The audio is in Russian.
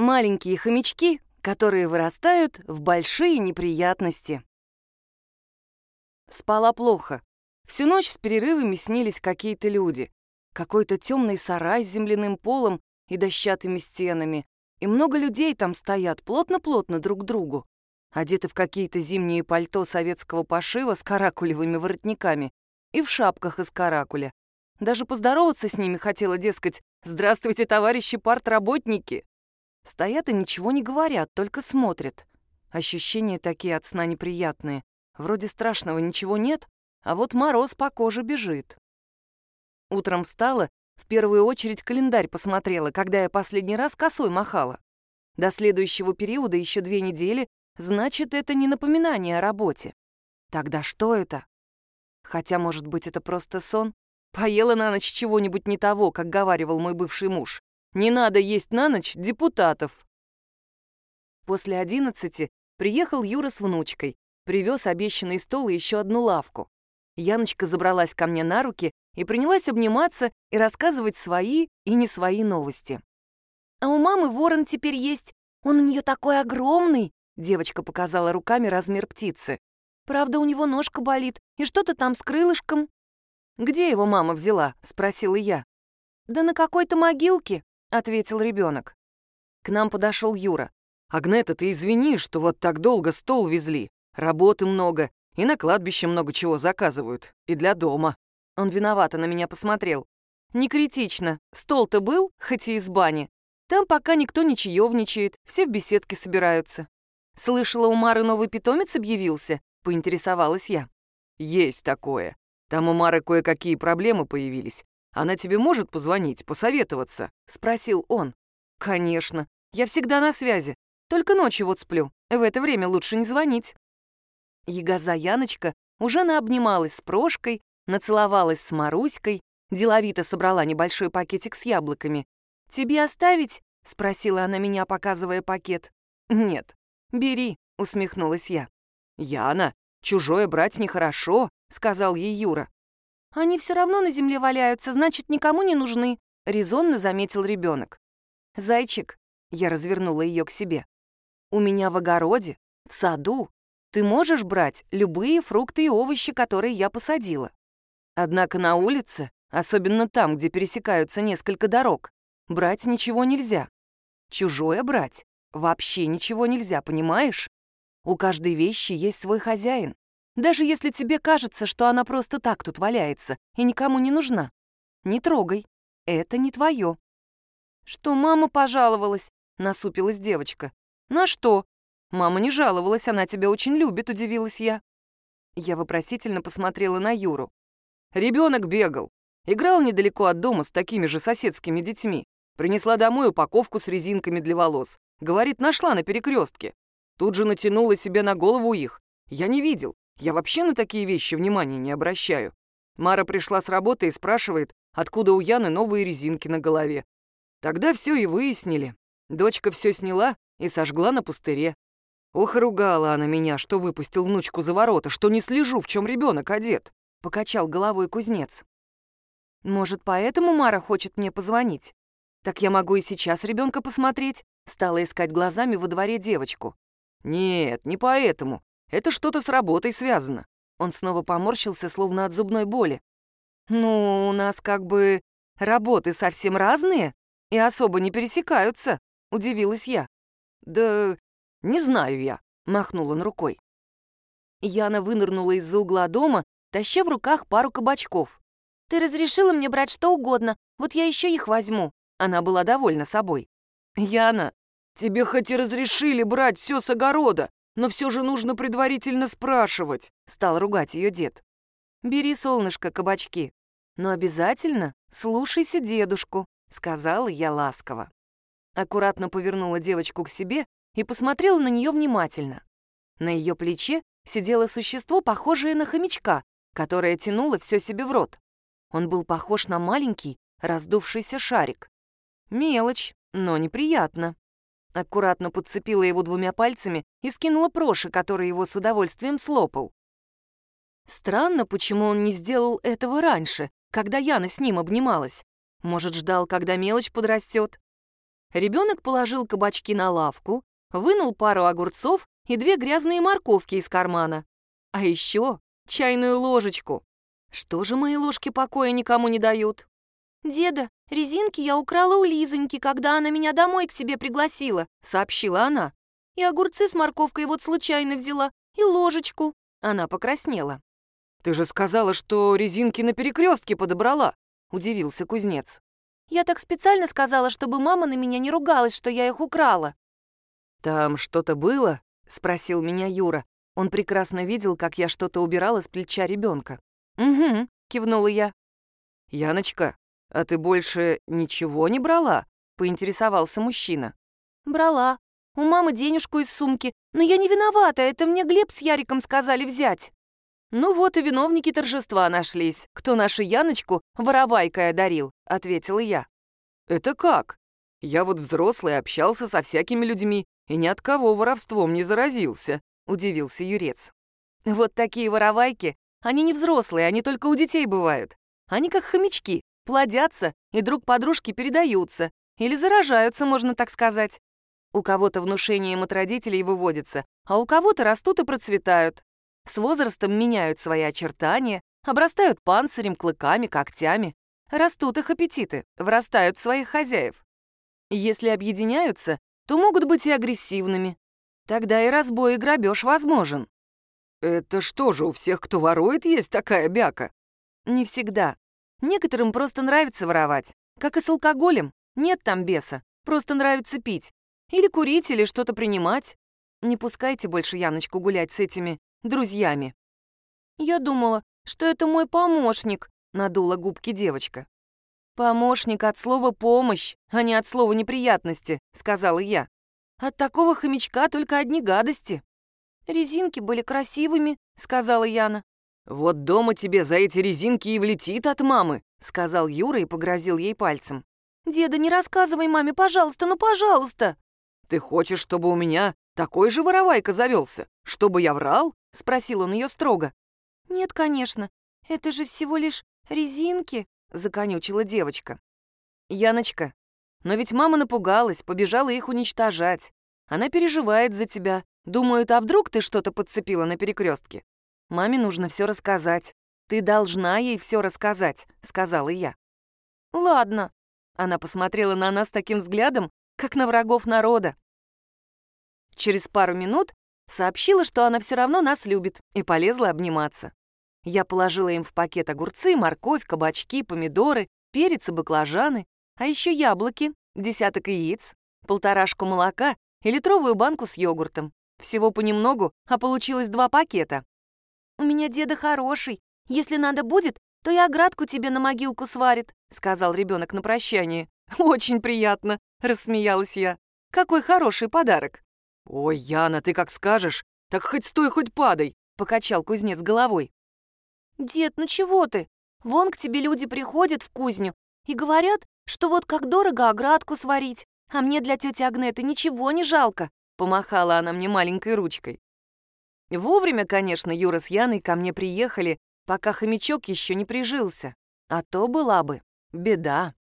Маленькие хомячки, которые вырастают в большие неприятности. Спала плохо. Всю ночь с перерывами снились какие-то люди. Какой-то темный сарай с земляным полом и дощатыми стенами. И много людей там стоят, плотно-плотно друг к другу. Одеты в какие-то зимние пальто советского пошива с каракулевыми воротниками и в шапках из каракуля. Даже поздороваться с ними хотела, дескать, «Здравствуйте, товарищи партработники!» Стоят и ничего не говорят, только смотрят. Ощущения такие от сна неприятные. Вроде страшного ничего нет, а вот мороз по коже бежит. Утром встала, в первую очередь календарь посмотрела, когда я последний раз косой махала. До следующего периода еще 2 недели, значит, это не напоминание о работе. Тогда что это? Хотя, может быть, это просто сон? Поела на ночь чего-нибудь не того, как говаривал мой бывший муж. Не надо есть на ночь депутатов. После 11 приехал Юра с внучкой, привез обещанный стол и еще одну лавку. Яночка забралась ко мне на руки и принялась обниматься и рассказывать свои и не свои новости. «А у мамы ворон теперь есть. Он у нее такой огромный!» Девочка показала руками размер птицы. «Правда, у него ножка болит, и что-то там с крылышком». «Где его мама взяла?» — спросила я. «Да на какой-то могилке», — ответил ребенок. К нам подошел Юра. «Агнета, ты извини, что вот так долго стол везли. Работы много, и на кладбище много чего заказывают. И для дома». Он виновато на меня посмотрел. «Не критично. Стол-то был, хоть и из бани. Там пока никто не чаевничает, все в беседке собираются». «Слышала, у Мары новый питомец объявился?» — поинтересовалась я. «Есть такое. Там у Мары кое-какие проблемы появились. Она тебе может позвонить, посоветоваться?» — спросил он. «Конечно. Я всегда на связи. Только ночью вот сплю. В это время лучше не звонить». Ягоза Яночка уже наобнималась с Прошкой, нацеловалась с Маруськой, деловито собрала небольшой пакетик с яблоками. «Тебе оставить?» — спросила она меня, показывая пакет. «Нет, бери», — усмехнулась я. «Яна, чужое брать нехорошо», — сказал ей Юра. «Они все равно на земле валяются, значит, никому не нужны», — резонно заметил ребенок. «Зайчик», — я развернула ее к себе, — «у меня в огороде, в саду, ты можешь брать любые фрукты и овощи, которые я посадила. Однако на улице, особенно там, где пересекаются несколько дорог, брать ничего нельзя. Чужое брать вообще ничего нельзя, понимаешь? У каждой вещи есть свой хозяин. Даже если тебе кажется, что она просто так тут валяется и никому не нужна. Не трогай, это не твое». «Что, мама пожаловалась?» — насупилась девочка. «На что?» «Мама не жаловалась, она тебя очень любит», — удивилась я. Я вопросительно посмотрела на Юру. «Ребенок бегал. Играл недалеко от дома с такими же соседскими детьми. Принесла домой упаковку с резинками для волос. Говорит, нашла на перекрестке. Тут же натянула себе на голову их. Я не видел. Я вообще на такие вещи внимания не обращаю. Мара пришла с работы и спрашивает, откуда у Яны новые резинки на голове. Тогда все и выяснили. Дочка все сняла и сожгла на пустыре. Ох, ругала она меня, что выпустил внучку за ворота, что не слежу, в чем ребенок одет», — покачал головой кузнец. «Может, поэтому Мара хочет мне позвонить? Так я могу и сейчас ребенка посмотреть», — стала искать глазами во дворе девочку. «Нет, не поэтому. Это что-то с работой связано». Он снова поморщился, словно от зубной боли. «Ну, у нас как бы работы совсем разные и особо не пересекаются», — удивилась я. «Да не знаю я», — махнул он рукой. Яна вынырнула из-за угла дома, таща в руках пару кабачков. «Ты разрешила мне брать что угодно, вот я еще их возьму». Она была довольна собой. «Яна, тебе хоть и разрешили брать все с огорода, но все же нужно предварительно спрашивать», — стал ругать ее дед. «Бери, солнышко, кабачки, но обязательно слушайся дедушку», — сказала я ласково. Аккуратно повернула девочку к себе и посмотрела на нее внимательно. На ее плече сидело существо, похожее на хомячка, которое тянуло все себе в рот. Он был похож на маленький раздувшийся шарик. Мелочь, но неприятно. Аккуратно подцепила его 2 пальцами и скинула Проше, который его с удовольствием слопал. Странно, почему он не сделал этого раньше, когда Яна с ним обнималась. Может, ждал, когда мелочь подрастет. Ребенок положил кабачки на лавку, вынул пару огурцов и 2 грязные морковки из кармана. А еще чайную ложечку. Что же мои ложки покоя никому не дают? «Деда, резинки я украла у Лизоньки, когда она меня домой к себе пригласила», — сообщила она. «И огурцы с морковкой вот случайно взяла, и ложечку». Она покраснела. «Ты же сказала, что резинки на перекрестке подобрала», — удивился кузнец. «Я так специально сказала, чтобы мама на меня не ругалась, что я их украла». «Там что-то было?» — спросил меня Юра. Он прекрасно видел, как я что-то убирала с плеча ребенка. «Угу», — кивнула я. «Яночка, а ты больше ничего не брала?» — поинтересовался мужчина. «Брала. У мамы денежку из сумки, но я не виновата, это мне Глеб с Яриком сказали взять». «Ну вот и виновники торжества нашлись, кто нашу Яночку воровайкой одарил», — ответила я. «Это как? Я вот взрослый, общался со всякими людьми и ни от кого воровством не заразился», — удивился Юрец. «Вот такие воровайки, они не взрослые, они только у детей бывают. Они как хомячки, плодятся и друг подружке передаются, или заражаются, можно так сказать. У кого-то внушением от родителей выводится, а у кого-то растут и процветают. С возрастом меняют свои очертания, обрастают панцирем, клыками, когтями. Растут их аппетиты, врастают в своих хозяев. Если объединяются, то могут быть и агрессивными. Тогда и разбой, и грабеж возможен. «Это что же, у всех, кто ворует, есть такая бяка?» Не всегда. Некоторым просто нравится воровать. Как и с алкоголем. Нет там беса. Просто нравится пить. Или курить, или что-то принимать. Не пускайте больше Яночку гулять с этими друзьями. «Я думала, что это мой помощник», — надула губки девочка. «Помощник от слова «помощь», а не от слова «неприятности», — сказала я. «От такого хомячка только одни гадости». «Резинки были красивыми», — сказала Яна. «Вот дома тебе за эти резинки и влетит от мамы», — сказал Юра и погрозил ей пальцем. «Деда, не рассказывай маме, пожалуйста, ну пожалуйста!» «Ты хочешь, чтобы у меня такой же воровайка завелся? Чтобы я врал?» — спросил он ее строго. «Нет, конечно, это же всего лишь резинки», — законючила девочка. «Яночка, но ведь мама напугалась, побежала их уничтожать. Она переживает за тебя. Думают, а вдруг ты что-то подцепила на перекрестке? Маме нужно все рассказать. Ты должна ей все рассказать», — сказала я. «Ладно». Она посмотрела на нас таким взглядом, как на врагов народа. Через пару минут сообщила, что она все равно нас любит, и полезла обниматься. Я положила им в пакет огурцы, морковь, кабачки, помидоры, перец и баклажаны, а еще яблоки, 10 яиц, 1,5 молока и литровую банку с йогуртом. Всего понемногу, а получилось 2 пакета. «У меня деда хороший. Если надо будет, то и оградку тебе на могилку сварит», — сказал ребенок на прощание. «Очень приятно», — рассмеялась я. «Какой хороший подарок». «Ой, Яна, ты как скажешь, так хоть стой, хоть падай», — покачал кузнец головой. «Дед, ну чего ты? Вон к тебе люди приходят в кузню и говорят, что вот как дорого оградку сварить, а мне для тети Агнеты ничего не жалко», — помахала она мне маленькой ручкой. Вовремя, конечно, Юра с Яной ко мне приехали, пока хомячок еще не прижился, а то была бы беда.